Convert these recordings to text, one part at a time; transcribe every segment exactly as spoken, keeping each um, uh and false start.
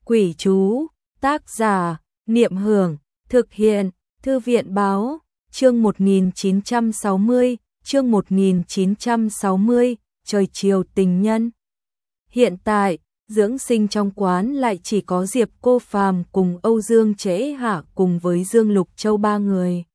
Quỷ chú, tác giả, Niệm Hưởng, thực hiện, Thư viện báo, chương một nghìn chín trăm sáu mươi, chương một nghìn chín trăm sáu mươi, trời chiều tình nhân. Hiện tại, dưỡng sinh trong quán lại chỉ có Diệp Cô Phàm cùng Âu Dương Trễ Hạ cùng với Dương Lục Châu ba người.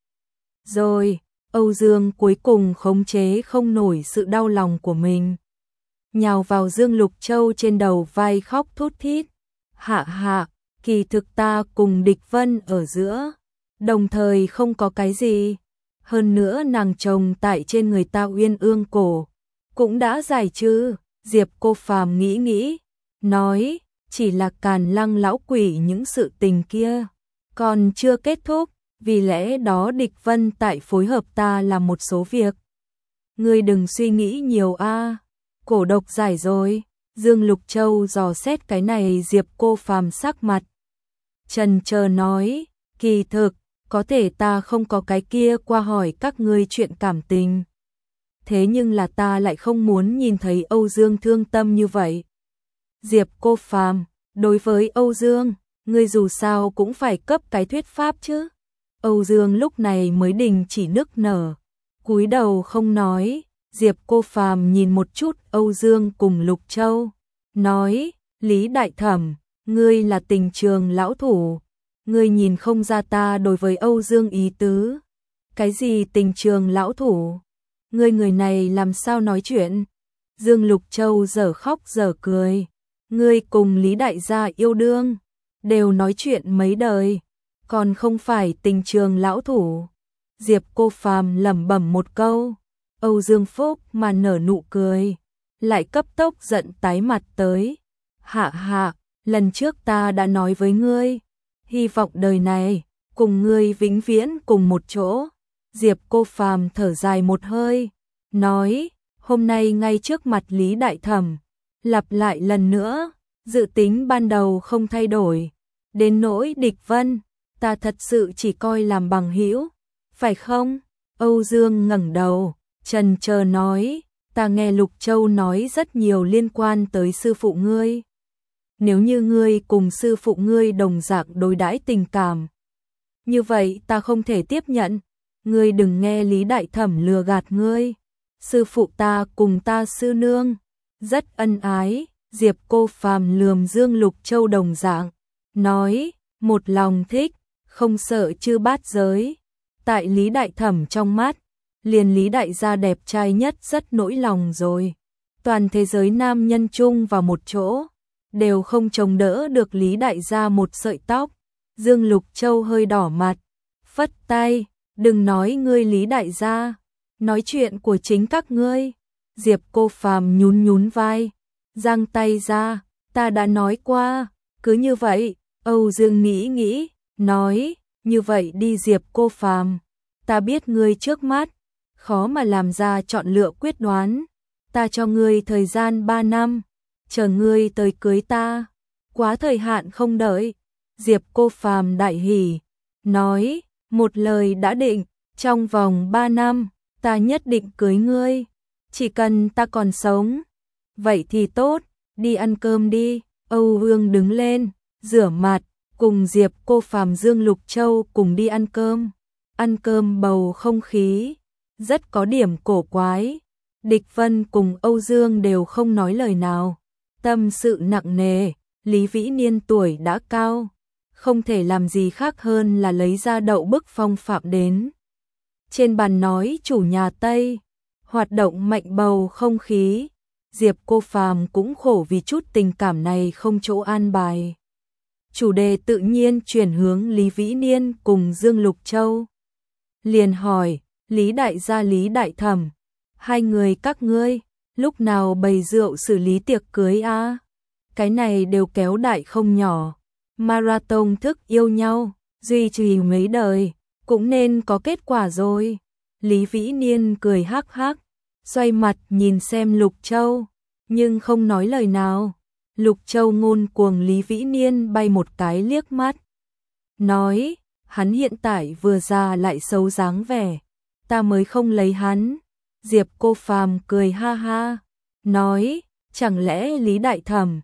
Rồi, Âu Dương cuối cùng khống chế không nổi sự đau lòng của mình. Nhào vào Dương Lục Châu trên đầu vai khóc thút thít. Hạ hạ, kỳ thực ta cùng Địch Vân ở giữa, đồng thời không có cái gì. Hơn nữa nàng chồng tại trên người ta uyên ương cổ, cũng đã giải chứ. Diệp Cô Phàm nghĩ nghĩ, nói, chỉ là Càn Lăng lão quỷ những sự tình kia còn chưa kết thúc, vì lẽ đó Địch Vân tại phối hợp ta làm một số việc. Ngươi đừng suy nghĩ nhiều a. Cổ độc giải rồi. Dương Lục Châu dò xét cái này. Diệp Cô Phàm sắc mặt chần chờ nói, kỳ thực, có thể ta không có cái kia qua hỏi các ngươi chuyện cảm tình. Thế nhưng là ta lại không muốn nhìn thấy Âu Dương thương tâm như vậy. Diệp Cô Phàm, đối với Âu Dương, ngươi dù sao cũng phải cấp cái thuyết pháp chứ. Âu Dương lúc này mới đình chỉ nức nở, cúi đầu không nói. Diệp Cô Phàm nhìn một chút Âu Dương cùng Lục Châu, nói, Lý Đại Thẩm, ngươi là tình trường lão thủ, ngươi nhìn không ra ta đối với Âu Dương ý tứ. Cái gì tình trường lão thủ? Ngươi người này làm sao nói chuyện? Dương Lục Châu dở khóc dở cười, ngươi cùng Lý Đại gia yêu đương, đều nói chuyện mấy đời, còn không phải tình trường lão thủ. Diệp Cô Phàm lẩm bẩm một câu. Âu Dương Phúc mà nở nụ cười, lại cấp tốc giận tái mặt tới. Hạ hạ, lần trước ta đã nói với ngươi, hy vọng đời này, cùng ngươi vĩnh viễn cùng một chỗ. Diệp Cô Phàm thở dài một hơi, nói, hôm nay ngay trước mặt Lý Đại Thẩm, lặp lại lần nữa, dự tính ban đầu không thay đổi. Đến nỗi Địch Vân, ta thật sự chỉ coi làm bằng hữu, phải không? Âu Dương ngẩng đầu, chần chờ nói, ta nghe Lục Châu nói rất nhiều liên quan tới sư phụ ngươi. Nếu như ngươi cùng sư phụ ngươi đồng dạng đối đãi tình cảm, như vậy ta không thể tiếp nhận. Ngươi đừng nghe Lý Đại Thẩm lừa gạt ngươi. Sư phụ ta cùng ta sư nương rất ân ái. Diệp Cô Phàm lườm Dương Lục Châu đồng dạng, nói, một lòng thích, không sợ chư bát giới. Tại Lý Đại Thẩm trong mắt, liền Lý Đại gia đẹp trai nhất rất nỗi lòng rồi. Toàn thế giới nam nhân chung vào một chỗ, đều không chống đỡ được Lý Đại gia một sợi tóc. Dương Lục Châu hơi đỏ mặt, phất tay, đừng nói ngươi Lý Đại gia, nói chuyện của chính các ngươi. Diệp Cô Phàm nhún nhún vai, giang tay ra, ta đã nói qua, cứ như vậy. Âu Dương nghĩ nghĩ, nói, như vậy đi Diệp Cô Phàm, ta biết ngươi trước mắt khó mà làm ra chọn lựa quyết đoán, ta cho ngươi thời gian ba năm, chờ ngươi tới cưới ta, quá thời hạn không đợi. Diệp Cô Phàm đại hỉ, nói, một lời đã định, trong vòng ba năm, ta nhất định cưới ngươi, chỉ cần ta còn sống. Vậy thì tốt, đi ăn cơm đi. Âu Dương đứng lên, rửa mặt, cùng Diệp Cô Phàm Dương Lục Châu cùng đi ăn cơm. Ăn cơm bầu không khí rất có điểm cổ quái. Địch Vân cùng Âu Dương đều không nói lời nào, tâm sự nặng nề. Lý Vĩ Niên tuổi đã cao, không thể làm gì khác hơn là lấy ra đậu bức phong phạm đến trên bàn nói chủ nhà Tây, hoạt động mạnh bầu không khí. Diệp Cô Phàm cũng khổ vì chút tình cảm này không chỗ an bài. Chủ đề tự nhiên chuyển hướng Lý Vĩ Niên cùng Dương Lục Châu. Liền hỏi, Lý Đại gia Lý Đại Thẩm, hai người các ngươi, lúc nào bày rượu xử lý tiệc cưới a? À? Cái này đều kéo đại không nhỏ. Marathon thức yêu nhau, duy trì mấy đời, cũng nên có kết quả rồi. Lý Vĩ Niên cười hắc hắc, xoay mặt nhìn xem Lục Châu, nhưng không nói lời nào. Lục Châu ngôn cuồng Lý Vĩ Niên bay một cái liếc mắt, nói, hắn hiện tại vừa già lại xấu dáng vẻ, ta mới không lấy hắn. Diệp Cô Phàm cười ha ha, nói, chẳng lẽ Lý Đại Thẩm,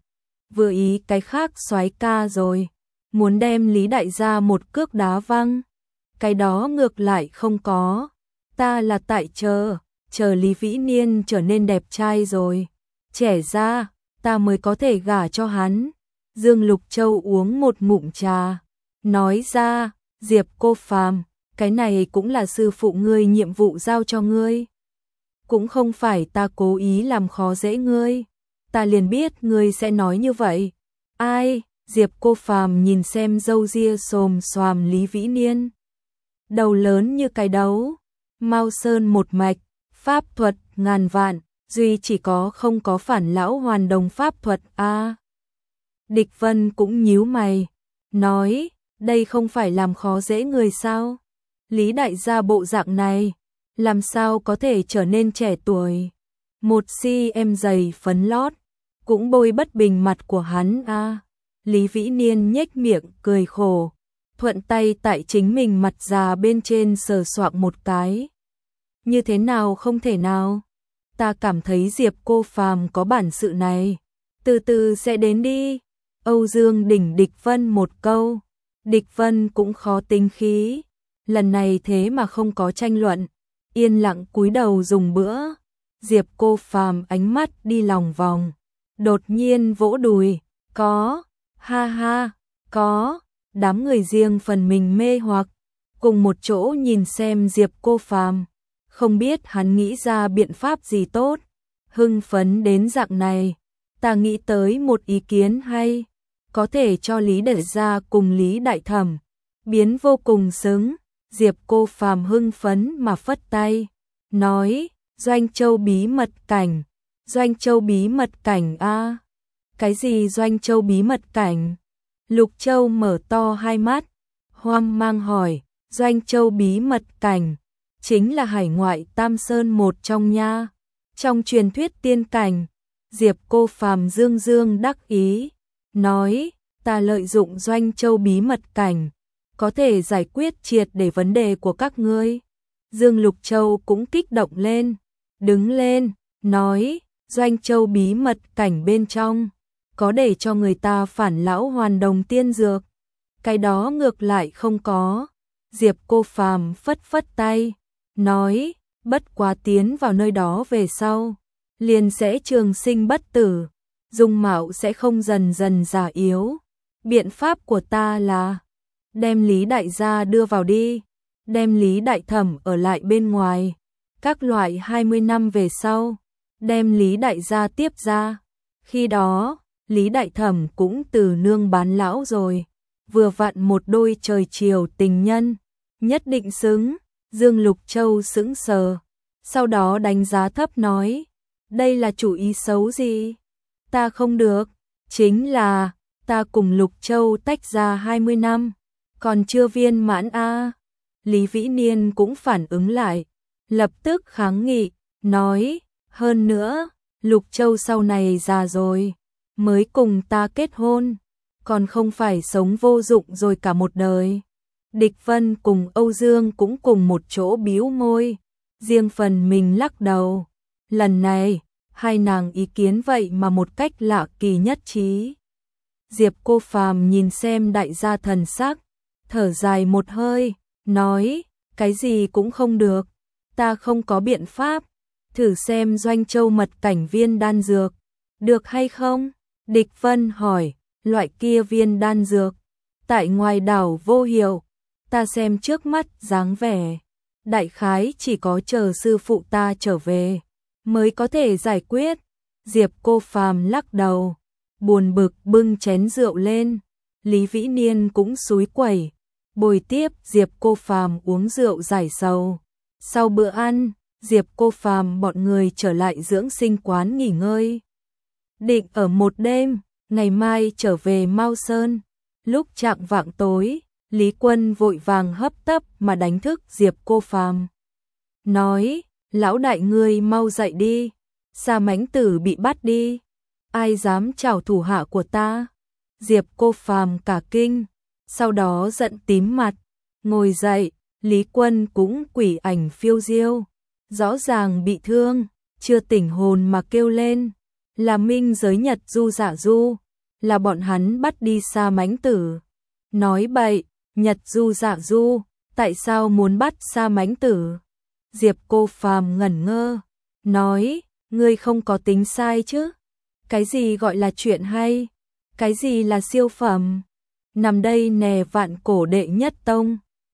vừa ý cái khác soái ca rồi, muốn đem Lý đại gia một cước đá văng. Cái đó ngược lại không có, ta là tại chờ, chờ Lý Vĩ Niên trở nên đẹp trai rồi, trẻ ra, ta mới có thể gả cho hắn. Dương Lục Châu uống một ngụm trà, nói ra, Diệp Cô Phàm, cái này cũng là sư phụ ngươi nhiệm vụ giao cho ngươi. Cũng không phải ta cố ý làm khó dễ ngươi, ta liền biết ngươi sẽ nói như vậy. Ai? Diệp Cô Phàm nhìn xem râu ria xồm xoàm Lý Vĩ Niên. Đầu lớn như cái đấu, Mao Sơn một mạch, pháp thuật ngàn vạn, duy chỉ có không có phản lão hoàn đồng pháp thuật a. À, Địch Vân cũng nhíu mày, nói, đây không phải làm khó dễ người sao? Lý đại gia bộ dạng này, làm sao có thể trở nên trẻ tuổi? Một cm dày phấn lót, cũng bôi bất bình mặt của hắn a. À. Lý Vĩ Niên nhếch miệng cười khổ, thuận tay tại chính mình mặt già bên trên sờ soạng một cái. Như thế nào không thể nào? Ta cảm thấy Diệp Cô Phàm có bản sự này, từ từ sẽ đến đi. Âu Dương đỉnh Địch Vân một câu, Địch Vân cũng khó tính khí, lần này thế mà không có tranh luận, yên lặng cúi đầu dùng bữa. Diệp Cô Phàm ánh mắt đi lòng vòng, đột nhiên vỗ đùi, có, ha ha, có, đám người riêng phần mình mê hoặc, cùng một chỗ nhìn xem Diệp Cô Phàm, không biết hắn nghĩ ra biện pháp gì tốt, hưng phấn đến dạng này, ta nghĩ tới một ý kiến hay, có thể cho Lý đại gia cùng Lý đại thẩm, biến vô cùng xứng. Diệp Cô Phàm hưng phấn mà phất tay, nói, Doanh Châu bí mật cảnh, Doanh Châu bí mật cảnh a. À. Cái gì Doanh Châu bí mật cảnh? Lục Châu mở to hai mắt, hoang mang hỏi, Doanh Châu bí mật cảnh, chính là hải ngoại Tam Sơn một trong nha, trong truyền thuyết tiên cảnh. Diệp Cô Phàm dương dương đắc ý, nói, ta lợi dụng Doanh Châu bí mật cảnh, có thể giải quyết triệt để vấn đề của các ngươi. Dương Lục Châu cũng kích động lên, đứng lên, nói, Doanh Châu bí mật cảnh bên trong, có để cho người ta phản lão hoàn đồng tiên dược. Cái đó ngược lại không có. Diệp Cô Phàm phất phất tay, nói, bất quá tiến vào nơi đó về sau, liền sẽ trường sinh bất tử, dung mạo sẽ không dần dần già yếu. Biện pháp của ta là đem Lý đại gia đưa vào đi, đem Lý đại thẩm ở lại bên ngoài, các loại hai mươi năm về sau, đem Lý đại gia tiếp ra. Khi đó, Lý đại thẩm cũng từ nương bán lão rồi, vừa vặn một đôi trời chiều tình nhân, nhất định xứng. Dương Lục Châu sững sờ, sau đó đánh giá thấp nói, đây là chủ ý xấu gì? Ta không được, chính là, ta cùng Lục Châu tách ra hai mươi năm, còn chưa viên mãn a. À. Lý Vĩ Niên cũng phản ứng lại, lập tức kháng nghị, nói, hơn nữa, Lục Châu sau này già rồi, mới cùng ta kết hôn, còn không phải sống vô dụng rồi cả một đời. Địch Vân cùng Âu Dương cũng cùng một chỗ bĩu môi, riêng phần mình lắc đầu. Lần này, hai nàng ý kiến vậy mà một cách lạ kỳ nhất trí. Diệp Cô Phàm nhìn xem đại gia thần sắc, thở dài một hơi, nói, cái gì cũng không được, ta không có biện pháp, thử xem Doanh Châu mật cảnh viên đan dược, được hay không? Địch Vân hỏi, loại kia viên đan dược, tại ngoài đảo vô hiệu, ta xem trước mắt dáng vẻ, đại khái chỉ có chờ sư phụ ta trở về, mới có thể giải quyết. Diệp Cô Phàm lắc đầu, buồn bực bưng chén rượu lên, Lý Vĩ Niên cũng xúi quẩy, bồi tiếp Diệp Cô Phàm uống rượu giải sầu. Sau bữa ăn, Diệp Cô Phàm bọn người trở lại dưỡng sinh quán nghỉ ngơi. Định ở một đêm, ngày mai trở về Mao Sơn. Lúc chạng vạng tối, Lý Quân vội vàng hấp tấp mà đánh thức Diệp Cô Phàm. Nói, lão đại ngươi mau dậy đi, Sa Mãnh Tử bị bắt đi, ai dám chảo thủ hạ của ta? Diệp Cô Phàm cả kinh, sau đó giận tím mặt, ngồi dậy, Lý Quân cũng quỷ ảnh phiêu diêu, rõ ràng bị thương, chưa tỉnh hồn mà kêu lên, là Minh Giới Nhật Du Giả Du, là bọn hắn bắt đi Sa Mãnh Tử. Nói bậy, Nhật Du Dạ Du, tại sao muốn bắt Sa Mãnh Tử? Diệp Cô Phàm ngẩn ngơ, nói, ngươi không có tính sai chứ? Cái gì gọi là chuyện hay? Cái gì là siêu phẩm? Nằm đây nè vạn cổ đệ nhất tông.